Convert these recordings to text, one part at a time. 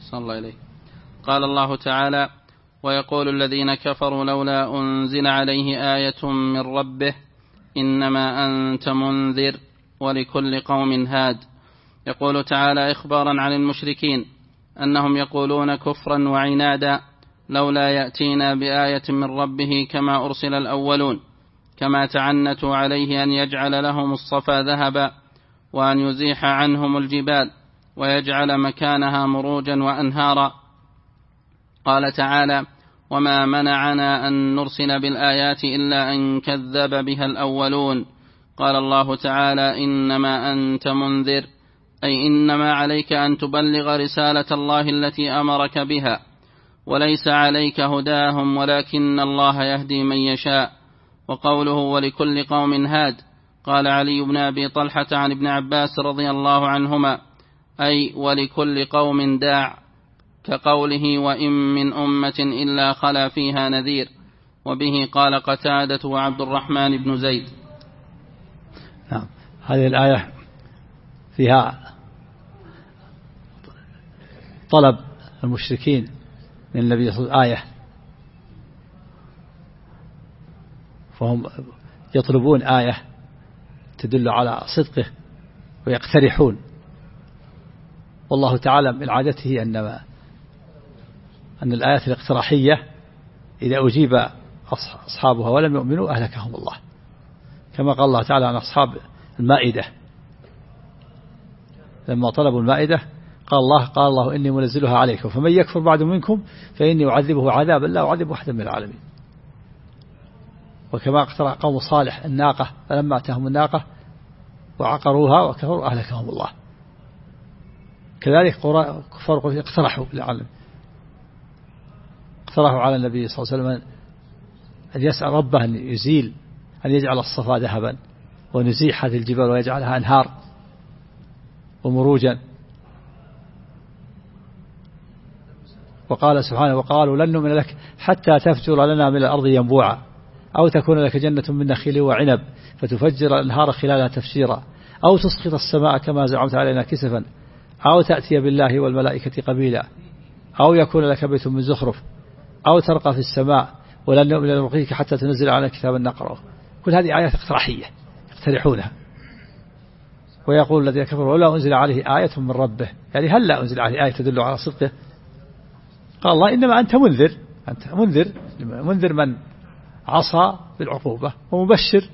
صلى الله عليه. قال الله تعالى: ويقول الذين كفروا لولا أنزل عليه آية من ربه إنما أنت منذر ولكل قوم هاد. يقول تعالى إخبارا عن المشركين أنهم يقولون كفرا وعنادا: لولا يأتينا بآية من ربه كما أرسل الأولون، كما تعنتوا عليه أن يجعل لهم الصفا ذهبا وأن يزيح عنهم الجبال ويجعل مكانها مروجا وأنهارا. قال تعالى: وما منعنا أن نرسل بالآيات إلا أن كذب بها الأولون. قال الله تعالى: إنما أنت منذر، أي إنما عليك أن تبلغ رسالة الله التي أمرك بها، وليس عليك هداهم ولكن الله يهدي من يشاء. وقوله ولكل قوم هاد، قال علي بن أبي طلحة عن ابن عباس رضي الله عنهما: أي ولكل قوم داع، كقوله: وإن من أمة إلا خلا فيها نذير. وبه قال قتادة وعبد الرحمن بن زيد. نعم. هذه الآية فيها طلب المشركين من النبي صلى الله عليه وسلم آية، فهم يطلبون آية تدل على صدقه ويقترحون. والله تعالى من عادته أن الآيات الاقتراحية إذا أجيب أصحابها ولم يؤمنوا أهلكهم الله، كما قال الله تعالى عن أصحاب المائدة لما طلبوا المائدة قال الله إني منزلها عليكم فمن يكفر بعد منكم فإني أعذبه عذابا لا أعذب أحدا من العالمين. وكما اقترح قوم صالح الناقة فلما أتاهم الناقة وعقروها وكفروا أهلكهم الله. كذلك كفار قريش اقترحوا على النبي صلى الله عليه وسلم أن يسأل ربه أن يزيل، أن يجعل الصفا ذهبا ونزيح هذه الجبال ويجعلها أنهار ومروجا. وقال سبحانه: وقالوا لن نؤمن لك حتى تفجر لنا من الأرض ينبوعا أو تكون لك جنة من نخيل وعنب فتفجر الأنهار خلالها تفجيرا أو تسقط السماء كما زعمت علينا كسفا أو تأتي بالله والملائكة قبيلا أو يكون لك بيت من زخرف أو ترقى في السماء ولن نؤمن لرقيك حتى تنزل على كتابا نقرأه. كل هذه آيات اقتراحية يقترحونها. ويقول الذين كفروا ولا أنزل عليه آية من ربه، يعني هل لا أنزل عليه آية تدل على صدقه؟ قال الله: إنما أنت منذر، أنت منذر من عصى بالعقوبة ومبشر،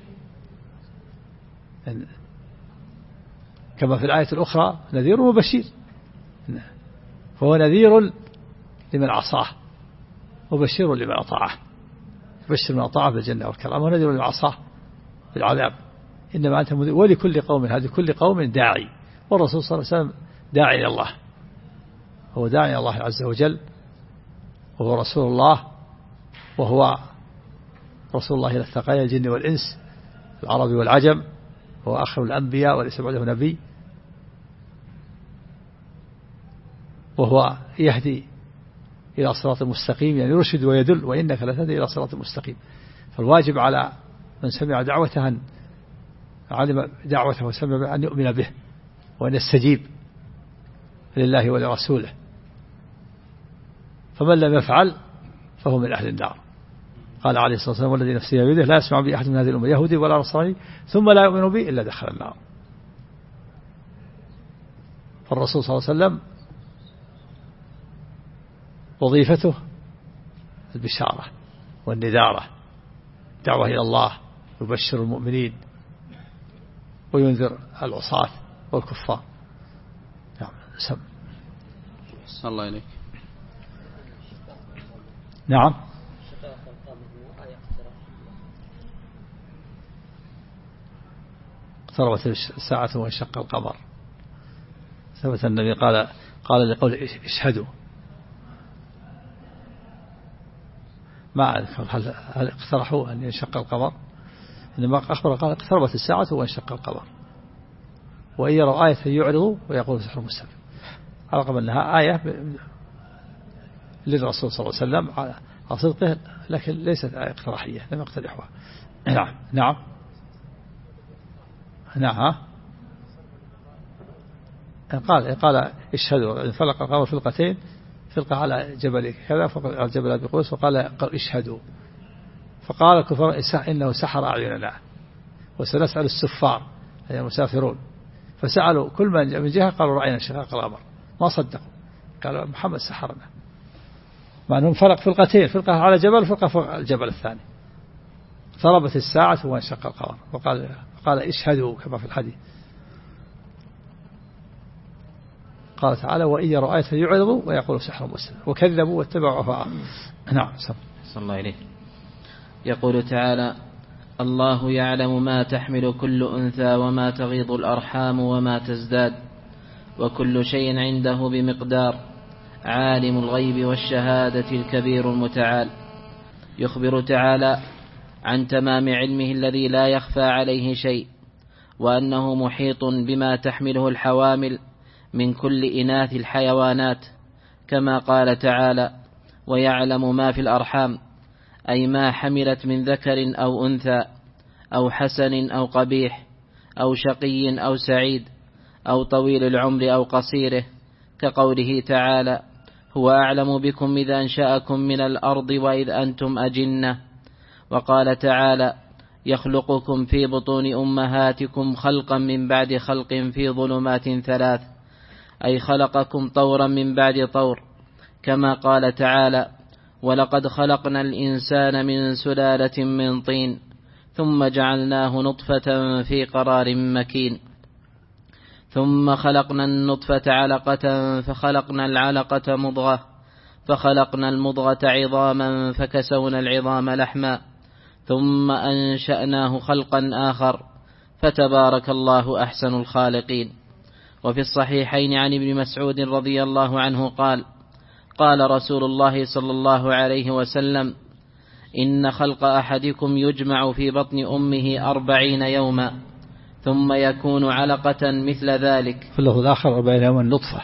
كما في الآية الأخرى نذير ومبشر. فهو نذير لمن عصاه وبشر لمن أطاعه، بشر من أطاعه بالجنة والكرامة ونذير لمن عصاه بالعذاب. إنما أنت منذر ولكل قوم، هذه كل قوم داعي، والرسول صلى الله عليه وسلم داعي إلى الله، هو داعي إلى الله عز وجل، وهو رسول الله، وهو رسول الله إلى الثقلين الجن والإنس العرب والعجم، هو آخر الأنبياء وليس بعده نبي، وهو يهدي إلى صراط مستقيم، يعني يرشد ويدل، وإنك لتهدي إلى صراط مستقيم. فالواجب على من سمع دعوته أن علم دعوته وسمع أن يؤمن به وأن يستجيب لله ولرسوله، فمن لم يفعل فهو من أهل النار. قال عليه الصلاة والسلام: والذي نفسي بيده لا يسمع بي أحد من هذه الأمة يهودي ولا نصراني ثم لا يؤمن بي إلا دخل النار. فالرسول صلى الله عليه وسلم وظيفته البشارة والنذارة، دعوة إلى الله، يبشر المؤمنين وينذر العصاة والكفار. نعم. صلى الله عليك. نعم. اقتربت الساعة وانشق القمر. ثبت النبي قال لقول اشهدوا، ما أذكر هل اقترحوا أن ينشق القمر، إنما أخبر قال اقتربت الساعة وانشق القمر، وإن يروا آية يعرضوا ويقول سحر مستمر، على رغم أنها آية للرسول صلى الله عليه وسلم على صدقه، لكن ليست آية اقتراحية لم يقترحوها. نعم. نعم. نعم. قال اشهدوا، انفلق القمر فلقتين فرقة على جبل كذا، فرقة على جبل أبي قبيس، وقال اشهدوا. فقال الكفار إنه سحر أعيننا وسنسأل السفار أي المسافرون. فسألوا كل من جهة قالوا رأينا شقاق القمر، ما صدقوا، قالوا محمد سحرنا، مع أنهم فرق فرقتين، فرقة على جبل وفرقة فوق الجبل الثاني. ضربت الساعة ثم انشق القمر، وقال اشهدوا كما في الحديث. قال تعالى وإن يروا آية يعرضوا ويقولوا سحر مستمر، وكذبوا واتبعوا أهواءهم. نعم. صلى الله عليه. يقول تعالى الله يعلم ما تحمل كل أنثى وما تغيض الأرحام وما تزداد وكل شيء عنده بمقدار عالم الغيب والشهادة الكبير المتعال. يخبر تعالى عن تمام علمه الذي لا يخفى عليه شيء، وأنه محيط بما تحمله الحوامل من كل إناث الحيوانات، كما قال تعالى ويعلم ما في الأرحام، أي ما حملت من ذكر أو أنثى أو حسن أو قبيح أو شقي أو سعيد أو طويل العمر أو قصيره، كقوله تعالى هو أعلم بكم إذ أنشأكم من الأرض وإذ أنتم أجنة. وقال تعالى يخلقكم في بطون أمهاتكم خلقا من بعد خلق في ظلمات ثلاث، أي خلقكم طورا من بعد طور، كما قال تعالى ولقد خلقنا الإنسان من سلالة من طين ثم جعلناه نطفة في قرار مكين، ثم خلقنا النطفة علقة فخلقنا العلقة مضغة فخلقنا المضغة عظاما فكسونا العظام لحما ثم أنشأناه خلقا آخر، فتبارك الله أحسن الخالقين. وفي الصحيحين عن ابن مسعود رضي الله عنه قال قال رسول الله صلى الله عليه وسلم إن خلق أحدكم يجمع في بطن أمه 40 يوما ثم يكون علقة مثل ذلك. في اللفظ الآخر 40 يوما نطفة،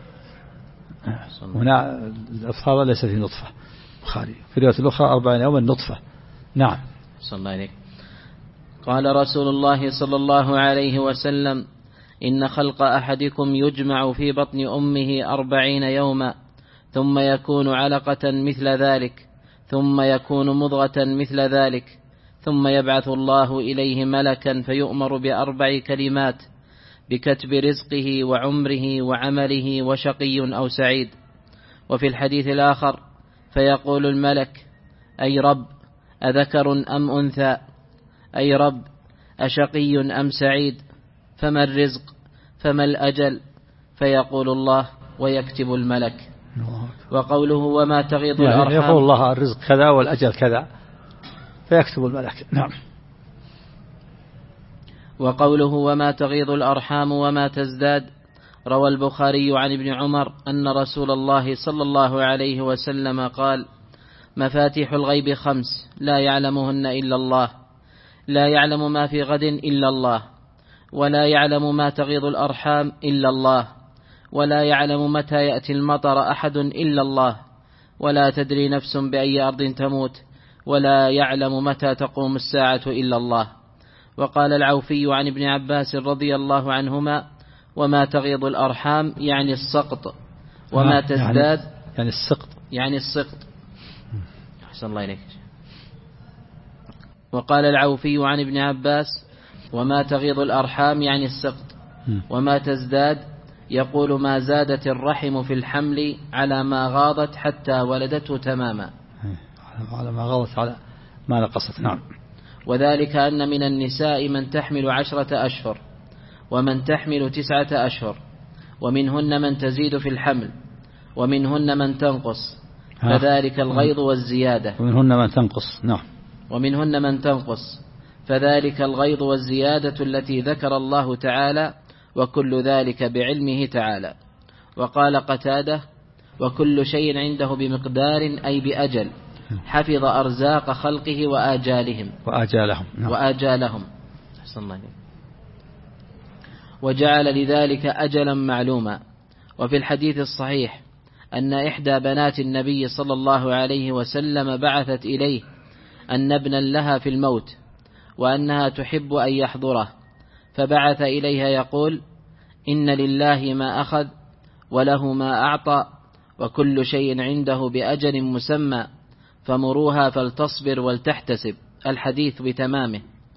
هنا الأفضل ليس في نطفة، بخاري في الرواية الأخرى 40 يوما نطفة. نعم. صلى الله عليه. قال رسول الله صلى الله عليه وسلم إن خلق أحدكم يجمع في بطن أمه 40 يوما ثم يكون علقة مثل ذلك ثم يكون مضغة مثل ذلك ثم يبعث الله إليه ملكا فيؤمر ب4 كلمات بكتب رزقه وعمره وعمله وشقي أو سعيد. وفي الحديث الآخر فيقول الملك أي رب أذكر أم أنثى، أي رب أشقي أم سعيد، فما الرزق فما الأجل، فيقول الله ويكتب الملك. وقوله وما تغيض الأرحام، يقول الله الرزق كذا والأجل كذا فيكتب الملك. نعم. وقوله وما تغيض الأرحام وما تزداد، روى البخاري عن ابن عمر أن رسول الله صلى الله عليه وسلم قال مفاتيح الغيب 5 لا يعلمهن إلا الله، لا يعلم ما في غد إلا الله، ولا يعلم ما تغيض الأرحام إلا الله، ولا يعلم متى يأتي المطر أحد إلا الله، ولا تدري نفس بأي أرض تموت، ولا يعلم متى تقوم الساعة إلا الله. وقال العوفي عن ابن عباس رضي الله عنهما وما تغيض الأرحام يعني السقط، وما تزداد يعني السقط، يعني السقط. أحسن الله إليك. وقال العوفي عن ابن عباس وما تغيض الأرحام يعني السقط، وما تزداد يقول ما زادت الرحم في الحمل على ما غاضت حتى ولدته تماما، على ما غاضت على ما نقصت. نعم. وذلك أن من النساء من تحمل 10 أشهر ومن تحمل 9 أشهر، ومنهن من تزيد في الحمل ومنهن من تنقص، فذلك الغيض والزيادة. ومنهن من تنقص. نعم. ومنهن من تنقص، فذلك الغيض والزيادة التي ذكر الله تعالى، وكل ذلك بعلمه تعالى. وقال قتادة وكل شيء عنده بمقدار أي بأجل، حفظ أرزاق خلقه وآجالهم. وآجالهم. وجعل لذلك أجلا معلوما. وفي الحديث الصحيح أن إحدى بنات النبي صلى الله عليه وسلم بعثت إليه أن ابنا لها في الموت وأنها تحب أن يحضره، فبعث إليها يقول إن لله ما أخذ وله ما أعطى وكل شيء عنده بأجل مسمى فمروها فلتصبر ولتحتسب، الحديث بتمامه.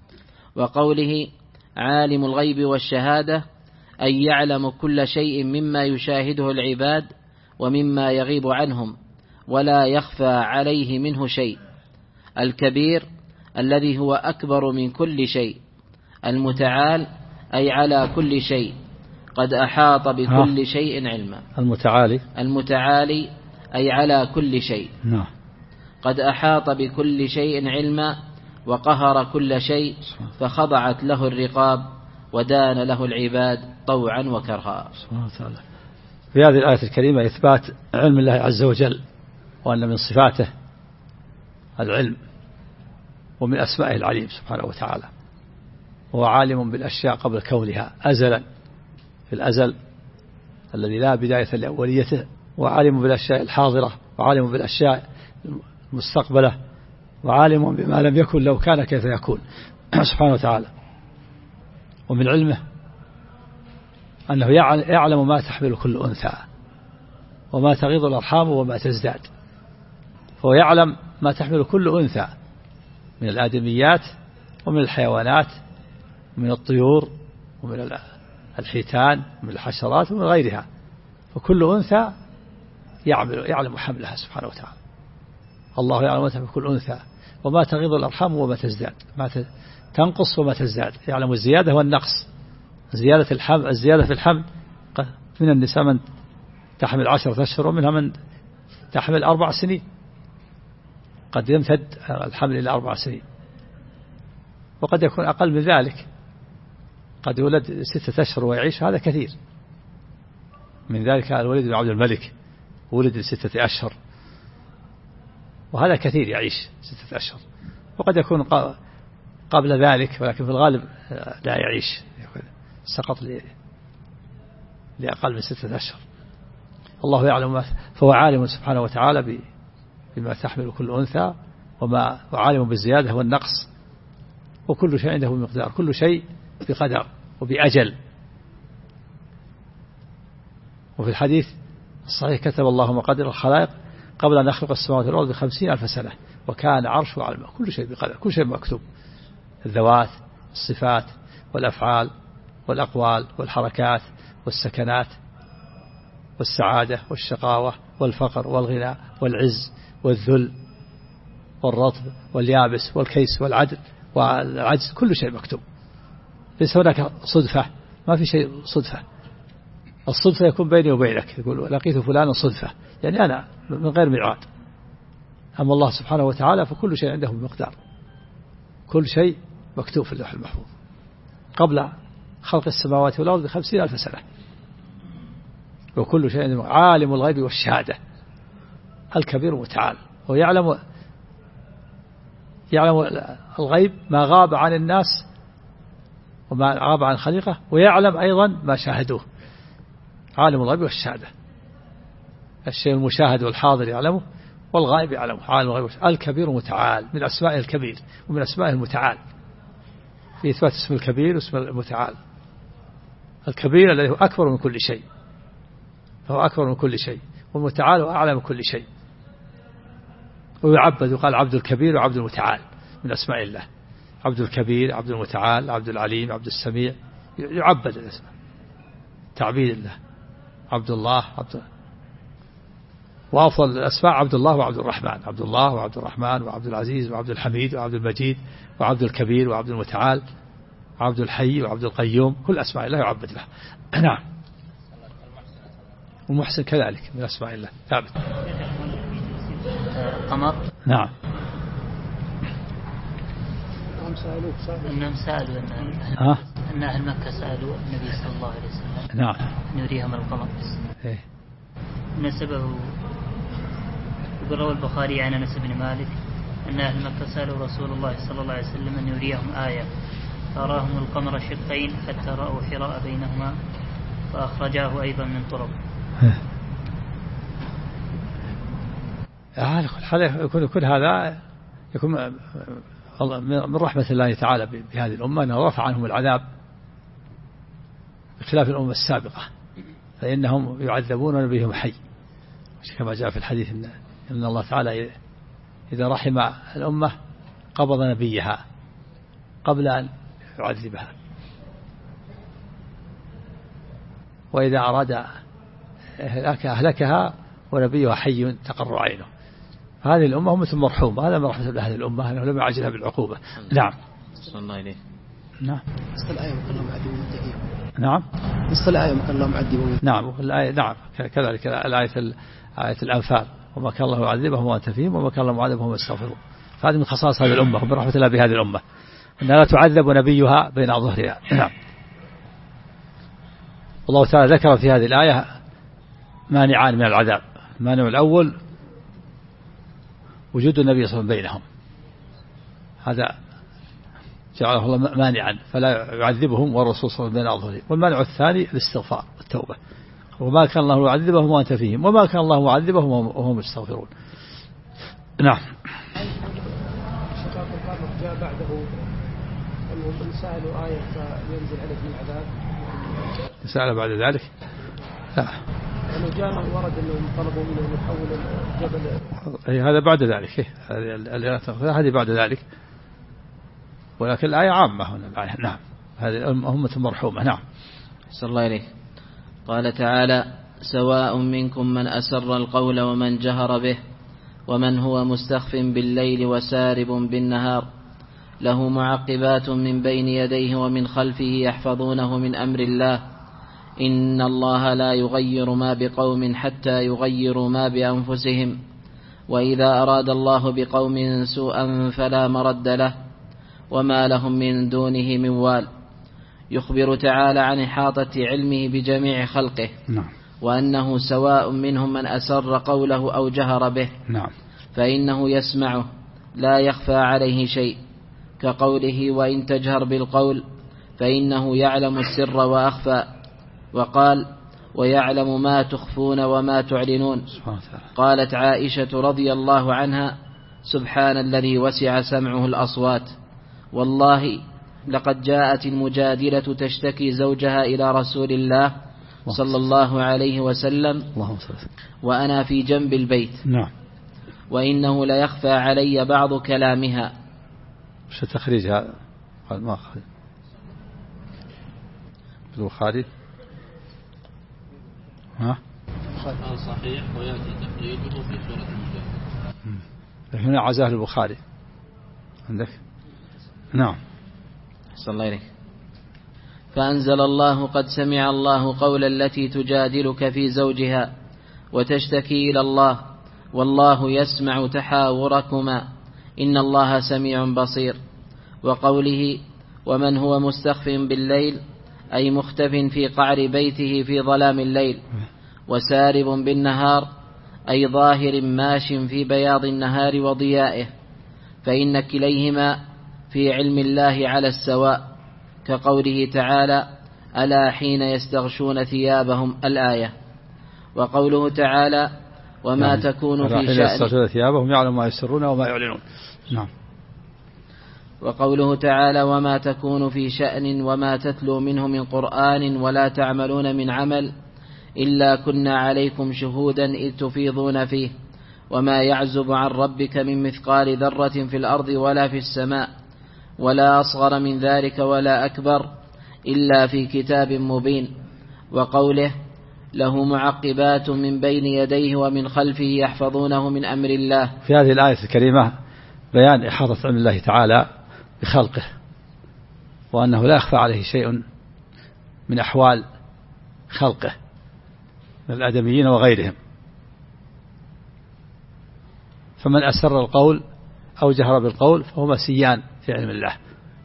وقوله عالم الغيب والشهادة أي يعلم كل شيء مما يشاهده العباد ومما يغيب عنهم ولا يخفى عليه منه شيء. الكبير الذي هو أكبر من كل شيء. المتعال أي على كل شيء قد أحاط بكل شيء علما. المتعالي أي على كل شيء قد أحاط بكل شيء علما وقهر كل شيء فخضعت له الرقاب ودان له العباد طوعا وكرها. في هذه الآية الكريمة إثبات علم الله عز وجل، وأن من صفاته العلم، ومن أسمائه العليم سبحانه وتعالى. هو عالم بالأشياء قبل كونها أزلا، في الأزل الذي لا بداية لأوليته، وعالم بالأشياء الحاضرة، وعالم بالأشياء المستقبلة، وعالم بما لم يكن لو كان كيف يكون سبحانه وتعالى. ومن علمه أنه يعلم ما تحمل كل أنثى وما تغيض الأرحام وما تزداد. فهو يعلم ما تحمل كل أنثى من الآدميات ومن الحيوانات ومن الطيور ومن الحيتان ومن الحشرات ومن غيرها، فكل أنثى يعلم حملها سبحانه وتعالى. الله يعلم ما تحمل كل أنثى وما تغيض الأرحام وما تزداد، ما تنقص وما تزداد، يعلم الزيادة والنقص. الزيادة في الحمل، من النساء من تحمل 10 أشهر ومنها من تحمل 4 سنين، قد يمتد الحمل إلى 4 سنين، وقد يكون أقل من ذلك، قد يولد 6 أشهر ويعيش، هذا كثير. من ذلك الوليد بن عبد الملك ولد 6 أشهر، وهذا كثير يعيش 6 أشهر. وقد يكون قبل ذلك، ولكن في الغالب لا يعيش، سقط لأقل من 6 أشهر. الله يعلم فهو عالم سبحانه وتعالى بما تحمل كل أنثى، وعالم بالزيادة والنقص، وكل شيء عنده بمقدار، كل شيء بقدر وبأجل. وفي الحديث الصحيح كتب الله مقادير الخلائق قبل أن يخلق السماوات والأرض ب50,000 سنة وكان عرشه على الماء. كل شيء بقدر، كل شيء مكتوب، الذوات، الصفات، والأفعال، والأقوال، والحركات، والسكنات، والسعادة، والشقاوة، والفقر، والغنى، والعز، والذل، والرطب، واليابس، والكيس، والعدل، والعجز، كل شيء مكتوب. ليس هناك صدفة، ما في شيء صدفة. الصدفة يكون بيني وبينك، يقول لقيت فلانا صدفة، يعني أنا من غير ميعاد. أما الله سبحانه وتعالى فكل شيء عنده بمقدار، كل شيء مكتوب في اللوح المحفوظ قبل خلق السماوات والأرض ب50,000 سنة. وكل شيء عالم الغيب والشهادة الكبير المتعال. ويعلم الغيب ما غاب عن الناس وما غاب عن الخليقة، ويعلم أيضا ما شاهدوه. عالم الغيب والشهادة، الشيء المشاهد والحاضر يعلمه، والغائب يعلمه. عالم الغيب الكبير المتعال، من أسمائه الكبير ومن أسمائه المتعال، في إثبات اسم الكبير واسم المتعال. الكبير الذي هو أكبر من كل شيء، فهو أكبر من كل شيء، والمتعال هو أعلى من كل شيء. ويعبد، وقال عبد الكبير وعبد المتعال من أسماء الله. عبد الكبير، عبد المتعال، عبد العليم، عبد السميع، يعبد الاسم، تعبيد الله. عبد الله، وأفضل الأسماء عبد الله وعبد الرحمن. عبد الله وعبد الرحمن وعبد العزيز وعبد الحميد وعبد المجيد وعبد الكبير وعبد المتعال وعبد الحي وعبد القيوم، كل أسماء الله يعبد له. نعم. ومحسن كذلك من أسماء الله ثابت. قمر. نعم. أنهم سألوا أن أهل مكة سألوا النبي صلى الله عليه وسلم نعم أن يريهم القمر. إيه. نسبه، يقول روى البخاري عن أنس بن مالك أن أهل مكة سألوا رسول الله صلى الله عليه وسلم أن يريهم آية، فأراهم القمر شقين حتى رأوا حراء بينهما، فأخرجاه أيضا من طرق. يكون هذا يكون من رحمة الله تعالى بهذه الأمة أنه رفع عنهم العذاب بخلاف الأمة السابقة، فإنهم يعذبون ونبيهم حي، كما جاء في الحديث إن الله تعالى إذا رحم الأمة قبض نبيها قبل أن يعذبها، وإذا أراد أهلكها ونبيها حي تقر عينه. هذه الأمة أمة مرحومة، هذا من رحمة الله هذه الأمة أنه لم يعجلها بالعقوبة. نعم. صلى الله عليه. نعم. نص الآية وكان الله معذب ومنتهي. نعم. نص الآية وكان الله معذب ومنتهي. نعم. الآية نعم كذلك آية الأنفال وما كان الله يعذبهم وأنت فيهم وما كان الله معذبهم ويستغفرون. فهذه من خصائص هذه الأمة ومن رحمة الله بهذه الأمة أنها لا تعذب نبيها بين أظهرها. نعم. الله تعالى ذكر في هذه الآية مانعان من العذاب. المانع الأول وجود النبي صلى الله عليه وسلم بينهم، هذا جعله الله مانعا فلا يعذبهم والرسول صلى الله عليه وسلم بين أظهرهم. والمانع الثاني الاستغفار والتوبة، وما كان الله يعذبهم وأنت فيهم وما كان الله معذبهم وهم يستغفرون. نعم. شقاق القمر جاء بعده أنهم من سألوا آية ينزل عليهم العذاب. سأل بعد ذلك؟ لا. أنه جاء ورد أنهم طلبوا منه يحول الجبل. هذا بعد ذلك. هذه بعد ذلك. ولكن الآية عامة هنا الآية. نعم. هذه أمة مرحومة. نعم. صلى الله عليه. قال تعالى: سواء منكم من أسر القول ومن جهر به ومن هو مستخف بالليل وسارب بالنهار له معقبات من بين يديه ومن خلفه يحفظونه من أمر الله إن الله لا يغير ما بقوم حتى يغيروا ما بأنفسهم وإذا أراد الله بقوم سوءا فلا مرد له وما لهم من دونه من وال. يخبر تعالى عن إحاطة علمه بجميع خلقه. نعم. وأنه سواء منهم من أسر قوله أو جهر به. نعم. فإنه يسمعه لا يخفى عليه شيء، كقوله: وإن تجهر بالقول فإنه يعلم السر وأخفى. وقال: ويعلم ما تخفون وما تعلنون. قالت عائشة رضي الله عنها: سبحان الذي وسع سمعه الأصوات. والله لقد جاءت المجادلة تشتكي زوجها إلى رسول الله صلى الله عليه وسلم وأنا في جنب البيت. نعم. وإنه ليخفى علي بعض كلامها. مش تخريج هذا؟ قال ما أخرج البخاري. ها؟ صحيح ويأتي تخريجه في سورة المجادلة. هنا عزاه البخاري عندك. نعم. صلى الله عليه. فأنزل الله: قد سمع الله قول التي تجادلك في زوجها وتشتكي إلى الله والله يسمع تحاوركما إن الله سميع بصير. وقوله: ومن هو مستخف بالليل أي مختف في قعر بيته في ظلام الليل، وسارب بالنهار أي ظاهر ماش في بياض النهار وضيائه، فإن كليهما في علم الله على السواء، كقوله تعالى: ألا حين يستغشون ثيابهم الآية. وقوله تعالى: وما تكون في شأن ثيابهم يعلم ما يسرون وما يعلنون. نعم. وقوله تعالى: وما تكون في شأن وما تتلو منه من قرآن ولا تعملون من عمل إلا كنا عليكم شهودا إذ تفيضون فيه وما يعزب عن ربك من مثقال ذرة في الأرض ولا في السماء ولا أصغر من ذلك ولا أكبر إلا في كتاب مبين. وقوله: له معقبات من بين يديه ومن خلفه يحفظونه من أمر الله. في هذه الآية الكريمة بيان إحاطة علم الله تعالى بخلقه، وأنه لا يخفى عليه شيء من أحوال خلقه من الآدميين وغيرهم. فمن أسر القول أو جهر بالقول فهو مسيان في علم الله،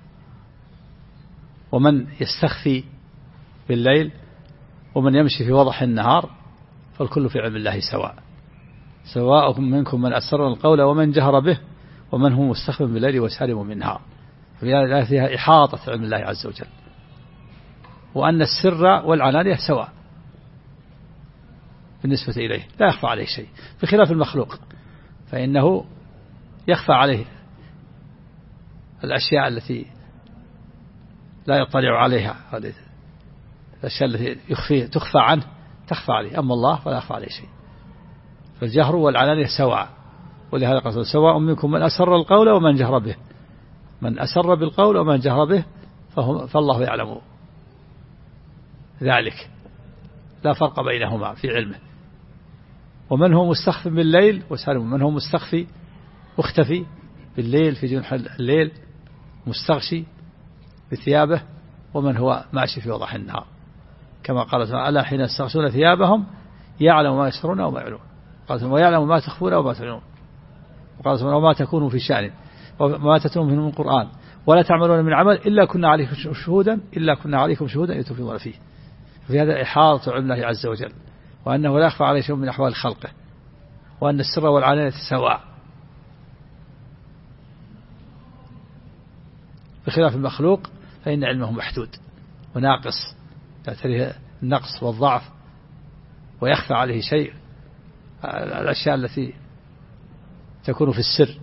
ومن يستخفي بالليل ومن يمشي في وضح النهار فالكل في علم الله سواء منكم من أسر القول ومن جهر به ومن هو مستخف بالليل وسارب بالنهار. فيها إحاطة علم الله عز وجل، وأن السر والعلانية سواء بالنسبة إليه، لا يخفى عليه شيء، بخلاف المخلوق فإنه يخفى عليه الأشياء التي لا يطلع عليها، الأشياء التي تخفى عنه تخفى عليه، أما الله فلا يخفى عليه شيء. فالجهر والعلانية سواء، ولهذا قال سواء منكم من أسر القول ومن جهر به، من أسر بالقول ومن جهر به فالله يعلم ذلك، لا فرق بينهما في علمه. ومن هو مستخف بالليل وسالم، من هو مستخفي مختفي بالليل في جنح الليل مستغشي بثيابه، ومن هو ماشي في وضح النهار، كما قال تعالى ألا حين يستغشون ثيابهم يعلم ما يسرون وما يعلون، قال ويعلم ما تخفون وما تعلنون، وقال وما تكونوا في شأن وما تتلون منه من قرآن ولا تعملون من عمل إلا كنا عليكم شهودا إذ تفيضون فيه. في هذا إحاطة علم الله عز وجل، وأنه لا يخفى عليه شيء من أحوال خلقه، وأن السر والعلانية سواء، بخلاف المخلوق فإن علمه محدود وناقص، يعتريه النقص والضعف ويخفى عليه شيء، الأشياء التي تكون في السر،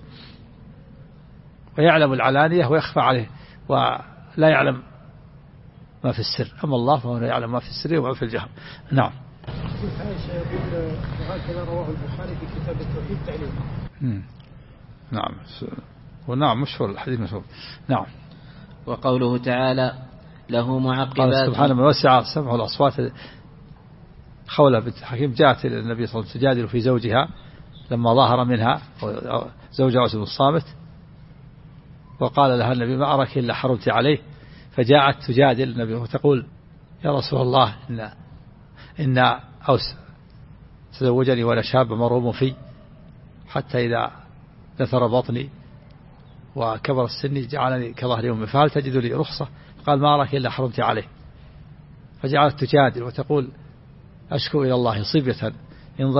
ويعلم العلانية ويخفى عليه ولا يعلم ما في السر، أما الله فهو يعلم ما في السر وما في الجهر. نعم. عائشة يقول وهكذا رواه البخاري في كتاب التوحيد تعليقا. نعم ونعم مشهور الحديث مشهور. نعم. وقوله تعالى له معقبات سبحانه من وسع سمع الأصوات. خولة بنت حكيم جاءت إلى النبي صلى الله عليه وسلم تجادل في زوجها لما ظهر منها زوجها عاصم الصامت، وقال لها النبي ما أراك إلا حرمت عليه، فجاءت تجادل النبي وتقول يا رسول الله إن أوس تزوجني وأنا شاب مروم في، حتى إذا نثر بطني وكبر السن جعلني كظهر أمي، فهل تجد لي رخصة؟ قال ما أراك إلا حرمت عليه. فجعلت تجادل وتقول أشكو إلى الله صبية إن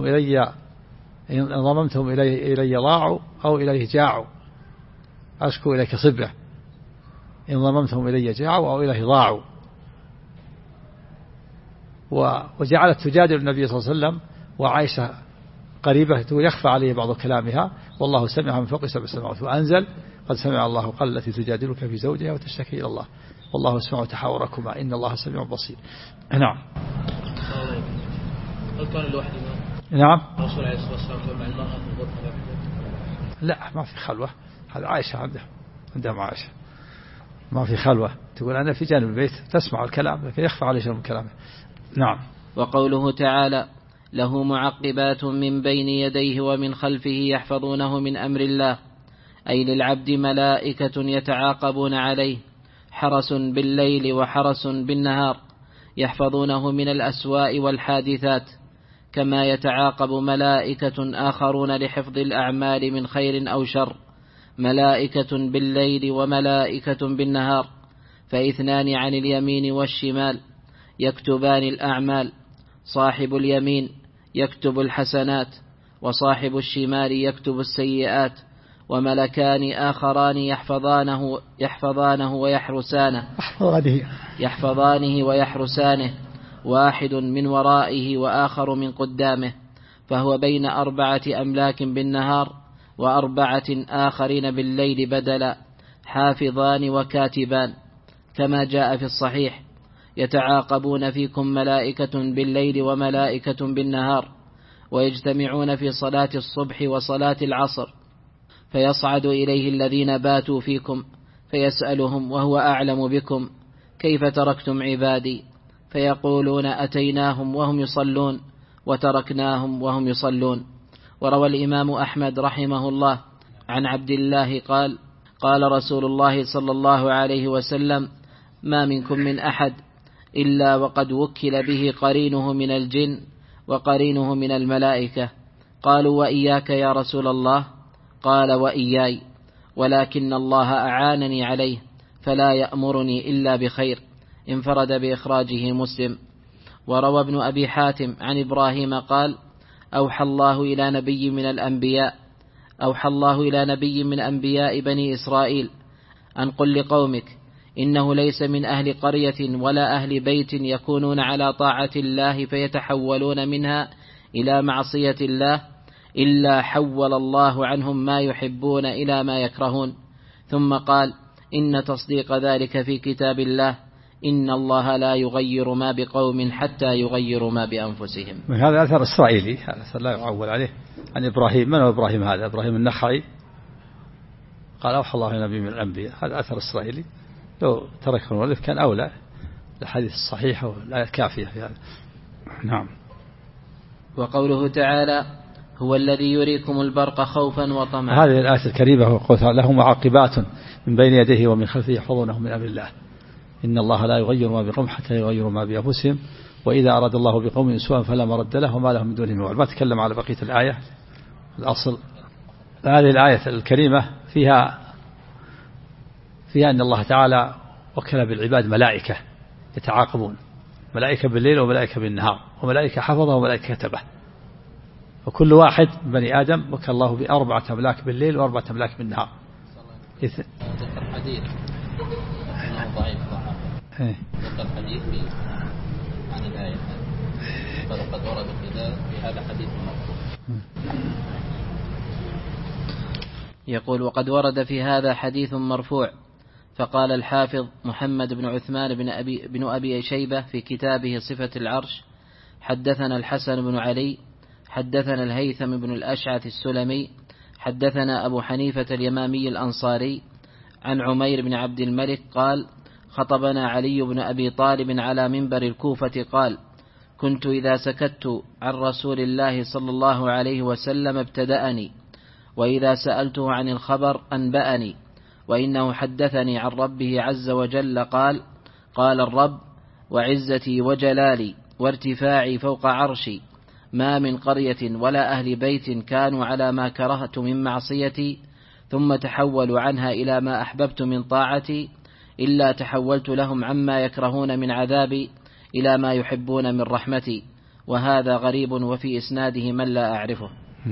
ضممتم إلي ضاعوا أو إليه جاعوا، أشكو إليك صبية إن ضممتم إلي جاعوا أو إليه ضاعوا. وجعلت تجادل النبي صلى الله عليه وسلم، وعائشة قريبة يخفى عليه بعض كلامها، والله سمع من فوق سبع سماوات، وأنزل قد سمع الله قال التي تجادلك في زوجها وتشتكي إلى الله والله يسمع تحاوركما إن الله سميع بصير. نعم. هل كان الواحد نعم. الرسول عليه الصلاة والسلام مع المرأة في الغرفة؟ لا ما في خلوة، هذا عائشة عندها عائشة ما في خلوة، تقول أنا في جانب البيت تسمع الكلام لكن يخفى عليه شيء من كلامه. نعم. وقوله تعالى له معقبات من بين يديه ومن خلفه يحفظونه من أمر الله، أي للعبد ملائكة يتعاقبون عليه، حرس بالليل وحرس بالنهار، يحفظونه من الأسواء والحادثات، كما يتعاقب ملائكة آخرون لحفظ الأعمال من خير أو شر، ملائكة بالليل وملائكة بالنهار، فاثنان عن اليمين والشمال يكتبان الأعمال، صاحب اليمين يكتب الحسنات وصاحب الشمال يكتب السيئات، وملكان آخران يحفظانه ويحرسانه، واحد من ورائه وآخر من قدامه، فهو بين 4 أملاك بالنهار و4 آخرين بالليل بدلا، حافظان وكاتبان، كما جاء في الصحيح يتعاقبون فيكم ملائكة بالليل وملائكة بالنهار، ويجتمعون في صلاة الصبح وصلاة العصر، فيصعد إليه الذين باتوا فيكم فيسألهم وهو أعلم بكم كيف تركتم عبادي، فيقولون أتيناهم وهم يصلون وتركناهم وهم يصلون. وروى الإمام أحمد رحمه الله عن عبد الله قال قال رسول الله صلى الله عليه وسلم ما منكم من أحد إلا وقد وكل به قرينه من الجن وقرينه من الملائكة. قالوا وإياك يا رسول الله؟ قال وإياي، ولكن الله أعانني عليه فلا يأمرني إلا بخير. انفرد بإخراجه مسلم. وروى ابن أبي حاتم عن إبراهيم قال أوحى الله إلى نبي من أنبياء بني إسرائيل أن قل لقومك إنه ليس من أهل قرية ولا أهل بيت يكونون على طاعة الله فيتحولون منها إلى معصية الله إلا حول الله عنهم ما يحبون إلى ما يكرهون. ثم قال إن تصديق ذلك في كتاب الله إن الله لا يغير ما بقوم حتى يغيروا ما بأنفسهم. هذا أثر إسرائيلي، هذا أثر لا يعول عليه. عن إبراهيم، من هو إبراهيم؟ هذا إبراهيم النخعي قال أوحى الله إلى نبي من الأنبياء، هذا أثر إسرائيلي، لو تركه المؤلف كان أولى، الحديث الصحيحة والآية كافية في هذا. نعم. وقوله تعالى هو الذي يريكم البرق خوفا وطمعا. هذه الآية الكريمة هو له معقبات من بين يديه ومن خلفه يحفظونه من أمر الله. إن الله لا يغير ما بقوم حتى يغيروا ما بأنفسهم وإذا أراد الله بقوم سوءا فلا مرد له وما لهم من دونه من ولي. ما تكلم على بقية الآية. الأصل هذه الآية الكريمة فيها أن الله تعالى وكل بالعباد ملائكة يتعاقبون، ملائكة بالليل وملائكة بالنهار، وملائكة حفظة وملائكة كتبة، وكل واحد بني آدم وكل الله ب4 أملاك بالليل و4 أملاك بالنهار. ذكر حديث أنه ضعيف ذكر حديث عن الآية فقد ورد في هذا حديث مرفوع. يقول وقد ورد في هذا حديث مرفوع. فقال الحافظ محمد بن عثمان بن أبي شيبة في كتابه صفة العرش حدثنا الحسن بن علي حدثنا الهيثم بن الأشعث السلمي حدثنا أبو حنيفة اليمامي الأنصاري عن عمير بن عبد الملك قال خطبنا علي بن أبي طالب على منبر الكوفة قال كنت إذا سكت عن رسول الله صلى الله عليه وسلم ابتدأني وإذا سألته عن الخبر أنبأني وإنه حدثني عن ربه عز وجل قال قال الرب وعزتي وجلالي وارتفاعي فوق عرشي ما من قرية ولا أهل بيت كانوا على ما كرهت من معصيتي ثم تحولوا عنها إلى ما أحببت من طاعتي إلا تحولت لهم عما يكرهون من عذابي إلى ما يحبون من رحمتي وهذا غريب وفي إسناده من لا أعرفه.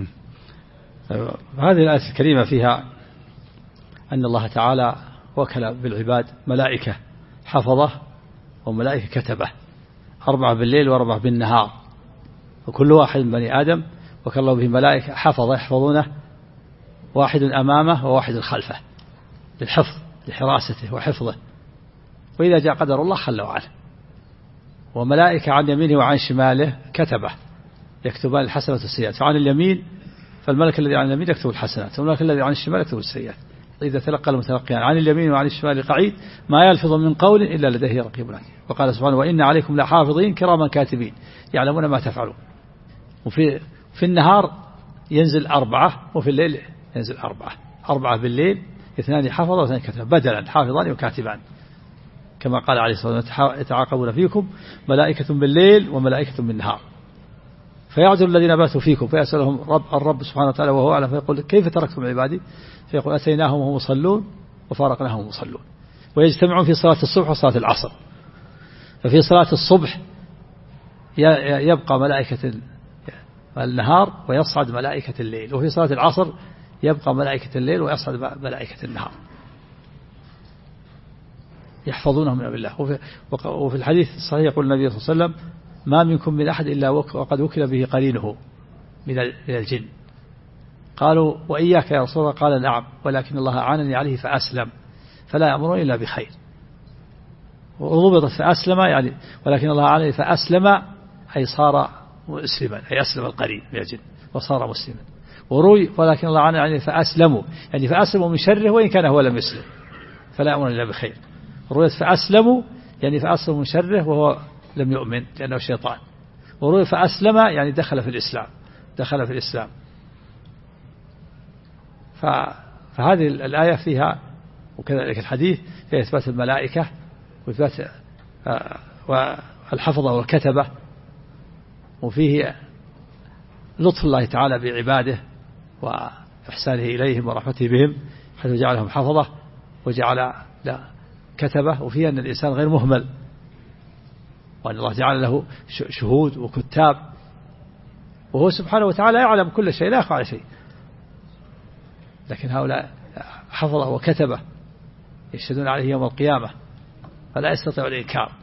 هذه الآية الكريمة فيها أن الله تعالى وكل بالعباد ملائكة حفظة وملائكة كتبة 4 بالليل و4 بالنهار، وكل واحد من بني آدم وكل الله به ملائكة حفظة يحفظونه، واحد أمامه وواحد خلفه للحفظ لحراسته وحفظه، وإذا جاء قدر الله خلوا عنه، وملائكة عن يمينه وعن شماله كتبة يكتبان الحسنات والسيئات، فعن اليمين فالملك الذي عن اليمين يكتب الحسنات والملك الذي عن الشمال يكتب السيئات. إذا تلقى المتلقيان عن اليمين وعن الشمال قعيد ما يلفظ من قول إلا لديه رقيب عتيد. وقال سبحانه وإن عليكم لحافظين كراما كاتبين يعلمون ما تفعلون. وفي النهار ينزل 4، وفي الليل ينزل 4 بالليل 2 حفظ و2 كتب بدلا حافظان وكاتبان، كما قال عليه الصلاة والسلام يتعاقبون فيكم ملائكة بالليل وملائكة بالنهار فيعذر الذين باتوا فيكم فيسألهم الرب سبحانه وتعالى وهو أعلم فيقول كيف تركتم عبادي فيقول أتيناهم وهم يصلون وفارقناهم وهم يصلون. ويجتمعون في صلاة الصبح وصلاة العصر، ففي صلاة الصبح يبقى ملائكة النهار ويصعد ملائكة الليل، وفي صلاة العصر يبقى ملائكة الليل ويصعد ملائكة النهار يحفظونهم من أمر الله. وفي الحديث الصحيح يقول النبي صلى الله عليه وسلم ما منكم من أحد إلا وقد وكل به قرينه من الجن. قالوا وإياك يا رسول الله؟ قال نعم ولكن الله أعانني عليه فأسلم فلا يأمرون إلا بخير. وضبطت فأسلم يعني ولكن الله أعانني فأسلم أي صار مسلما، أي أسلم القرين من الجن وصار مسلما. وروي ولكن الله أعانني عليه فأسلموا يعني فأسلموا من شره وإن كان هو لم يسلم فلا يأمرون إلا بخير. ورويت فأسلموا يعني فأسلموا من شره وهو لم يؤمن لأنه شيطان. وروي فأسلم يعني دخل في الإسلام. فهذه الآية فيها وكذلك الحديث فيها إثبات الملائكة وإثبات والحفظة والكتبة، وفيه لطف الله تعالى بعباده وإحسانه إليهم ورحمته بهم حيث جعلهم حفظة وجعل كتبة، وفيه أن الإنسان غير مهمل وأن الله جعل له شهود وكتاب، وهو سبحانه وتعالى يعلم كل شيء لا يخفى على شيء، لكن هؤلاء حفظه وكتبه يشهدون عليه يوم القيامة فلا يستطيع الإنكار.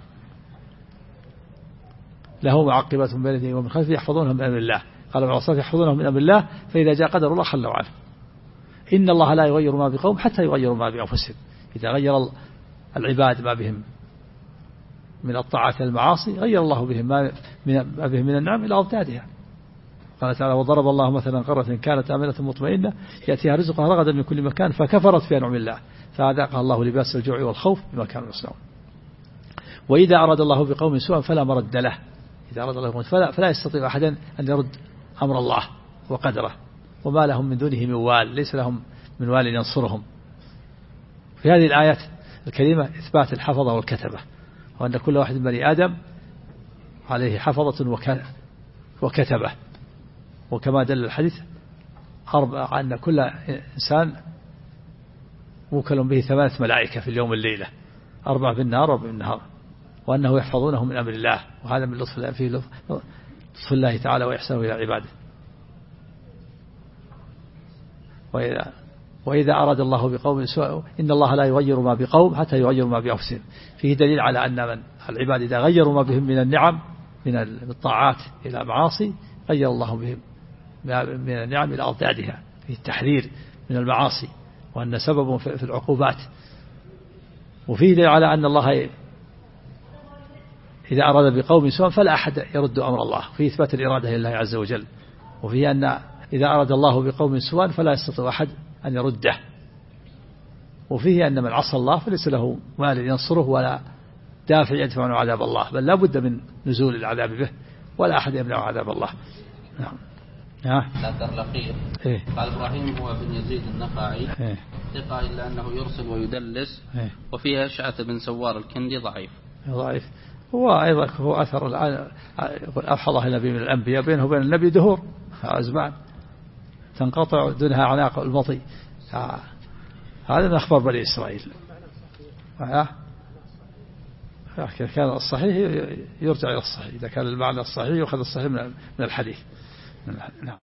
له معقبات من بين يديه ومن خلفه يحفظونهم من أمر الله. قال ابن عباس يحفظونهم من أمر الله فإذا جاء قدر الله خلوا عنه. إن الله لا يغير ما بقوم حتى يغيروا ما بأنفسهم. إذا غير العباد ما بهم من الطاعات المعاصي غير الله بهم ما بهم من النعم إلى أضدادها. قال تعالى وضرب الله مثلا قرية كانت آمنة مطمئنة يأتيها رزقها رغدا من كل مكان فكفرت بأنعم الله فأذاقها الله لباس الجوع والخوف بما كانوا يصنعون. وإذا أراد الله بقوم سوءا فلا مرد له، إذا أراد الله فلا يستطيع أحد أن يرد أمر الله وقدره، وما لهم من دونه من وال، ليس لهم من وال ينصرهم. في هذه الآيات الكريمة إثبات الحفظة والكتبة، وأن كل واحد من بني آدم عليه حفظة وكتبة، وكما دل الحديث أن كل إنسان موكل به 8 ملائكة في اليوم والليلة، 4 بالنهار و4 بالنهار، وأنه يحفظونه من أمر الله، وهذا من لطف الله فيه لطف الله تعالى وإحسانه إلى عباده. وإذا أراد الله بقوم سوء إن الله لا يغير ما بقوم حتى يغيروا ما بأنفسهم، فيه دليل على أن من العباد إذا غيروا ما بهم من النعم من الطاعات إلى معاصي غير الله بهم من النعم إلى أضدادها، فيه التحذير من المعاصي وأن سبب في العقوبات. وفيه دليل على أن الله إذا أراد بقوم سوء فلا أحد يرد أمر الله، فيه إثبات الإرادة لله عز وجل. وفيه أن إذا أراد الله بقوم سوء فلا يستطيع أحد أن يرده. وفيه أن من عصى الله فليس له مال ينصره ولا دافع يدفع عنه عذاب الله، بل لا بد من نزول العذاب به، ولا أحد يمنع عذاب الله. نعم. ذكر الأخير قال إبراهيم هو بن يزيد النخعي ثقة إلا أنه يرسل ويدلس، وفيها أشعث بن سوار الكندي ضعيف. هو أيضا هو أثر الآن أفحظه النبي من الأنبياء، بينه وبين النبي دهور أزمان تنقطع دونها عناق المطي. هذا من أخبار بني إسرائيل. كان الصحيح يرجع إلى الصحيح، إذا كان المعنى الصحيح يأخذ الصحيح من الحديث. نعم.